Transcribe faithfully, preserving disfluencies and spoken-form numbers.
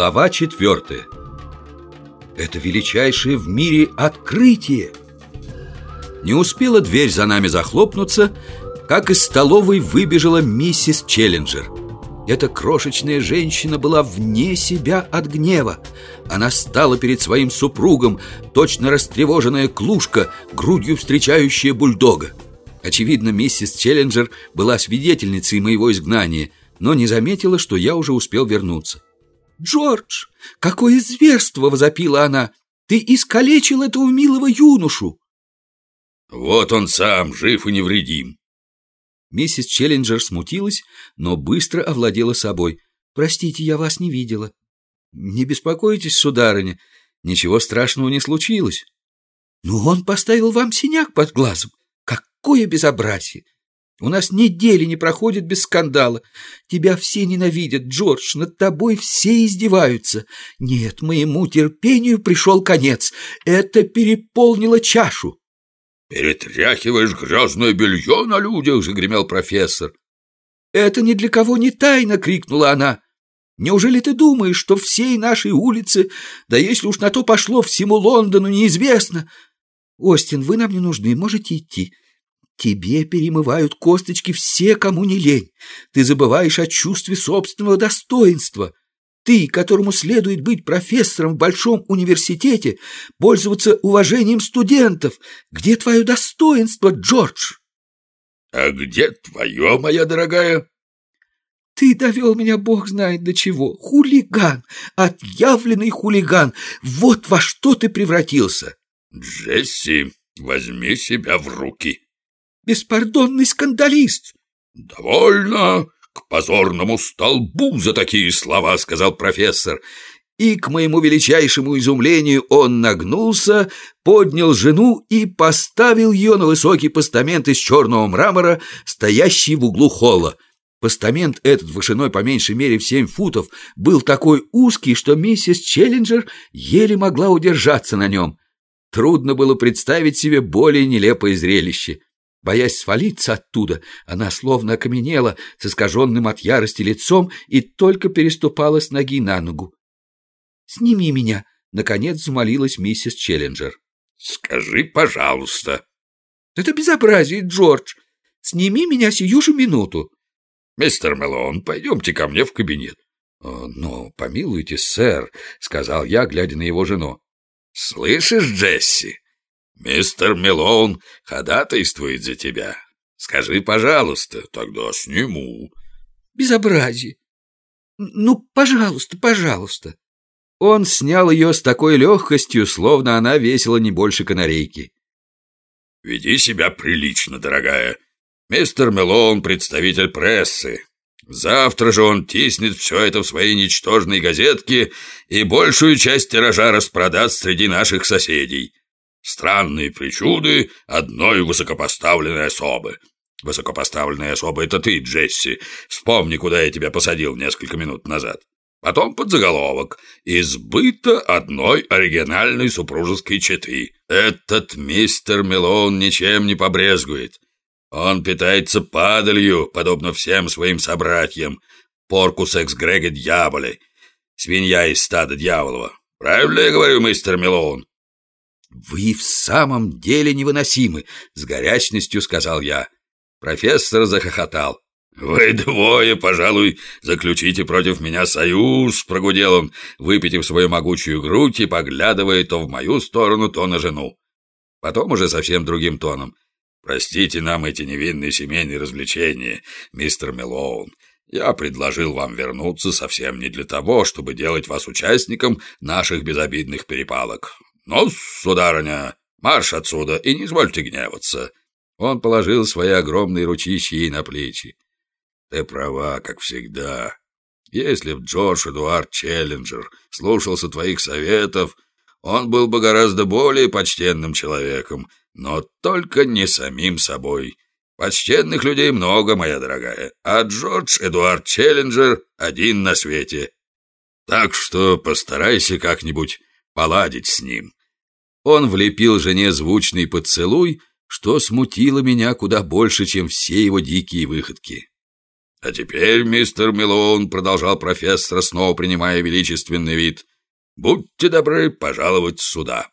Глава четвертая. Это величайшее в мире открытие. Не успела дверь за нами захлопнуться, как из столовой выбежала миссис Челленджер. Эта крошечная женщина была вне себя от гнева. Она стала перед своим супругом, точно растревоженная клушка, грудью встречающая бульдога. Очевидно, миссис Челленджер была свидетельницей моего изгнания, но не заметила, что я уже успел вернуться. «Джордж, какое зверство!» — возопила она. «Ты искалечил этого милого юношу!» «Вот он сам, жив и невредим!» Миссис Челленджер смутилась, но быстро овладела собой. «Простите, я вас не видела». «Не беспокойтесь, сударыня, ничего страшного не случилось». «Но он поставил вам синяк под глазом. Какое безобразие! У нас недели не проходит без скандала. Тебя все ненавидят, Джордж, над тобой все издеваются. Нет, моему терпению пришел конец. Это переполнило чашу». «Перетряхиваешь грязное белье на людях!» — загремел профессор. «Это ни для кого не тайна!» — крикнула она. «Неужели ты думаешь, что всей нашей улице, да если уж на то пошло, всему Лондону неизвестно? Остин, вы нам не нужны, можете идти. Тебе перемывают косточки все, кому не лень. Ты забываешь о чувстве собственного достоинства. Ты, которому следует быть профессором в большом университете, пользоваться уважением студентов. Где твое достоинство, Джордж?» «А где твое, моя дорогая?» «Ты довел меня бог знает до чего. Хулиган, отъявленный хулиган. Вот во что ты превратился!» «Джесси, возьми себя в руки!» «Беспардонный скандалист!» «Довольно! К позорному столбу за такие слова!» — сказал профессор. И, к моему величайшему изумлению, он нагнулся, поднял жену и поставил ее на высокий постамент из черного мрамора, стоящий в углу холла. Постамент этот, вышиной по меньшей мере в семь футов, был такой узкий, что миссис Челленджер еле могла удержаться на нем. Трудно было представить себе более нелепое зрелище. Боясь свалиться оттуда, она словно окаменела с искаженным от ярости лицом и только переступала с ноги на ногу. «Сними меня!» — наконец взмолилась миссис Челленджер. «Скажи, пожалуйста». «Это безобразие, Джордж! Сними меня сию же минуту!» «Мистер Мэлоун, пойдемте ко мне в кабинет». «Но, помилуйте, сэр», — сказал я, глядя на его жену. «Слышишь, Джесси? Мистер Мэлоун ходатайствует за тебя. Скажи, пожалуйста, тогда сниму». «Безобразие! Ну, пожалуйста, пожалуйста». Он снял ее с такой легкостью, словно она весила не больше канарейки. «Веди себя прилично, дорогая. Мистер Мэлоун — представитель прессы. Завтра же он тиснет все это в свои ничтожные газетки и большую часть тиража распродаст среди наших соседей. Странные причуды одной высокопоставленной особы. Высокопоставленная особа — это ты, Джесси. Вспомни, куда я тебя посадил несколько минут назад. Потом подзаголовок: «Избыто одной оригинальной супружеской четы». Этот мистер Мэлоун ничем не побрезгует. Он питается падалью, подобно всем своим собратьям. Поркус экс греге дьяволе. Свинья из стада дьяволова. Правильно я говорю, мистер Мэлоун? «Вы в самом деле невыносимы», — с горячностью сказал я. Профессор захохотал. «Вы двое, пожалуй, заключите против меня союз», — прогудел он, выпитив свою могучую грудь и поглядывая то в мою сторону, то на жену. Потом уже совсем другим тоном: «Простите нам эти невинные семейные развлечения, мистер Мэлоун. Я предложил вам вернуться совсем не для того, чтобы делать вас участником наших безобидных перепалок. Но, сударыня, марш отсюда и не извольте гневаться». Он положил свои огромные ручища ей на плечи. «Ты права, как всегда. Если б Джордж Эдуард Челленджер слушался твоих советов, он был бы гораздо более почтенным человеком, но только не самим собой. Почтенных людей много, моя дорогая, а Джордж Эдуард Челленджер один на свете. Так что постарайся как-нибудь поладить с ним». Он влепил жене звучный поцелуй, что смутило меня куда больше, чем все его дикие выходки. А теперь, мистер Мэлоун, продолжал профессор, снова принимая величественный вид, будьте добры пожаловать сюда.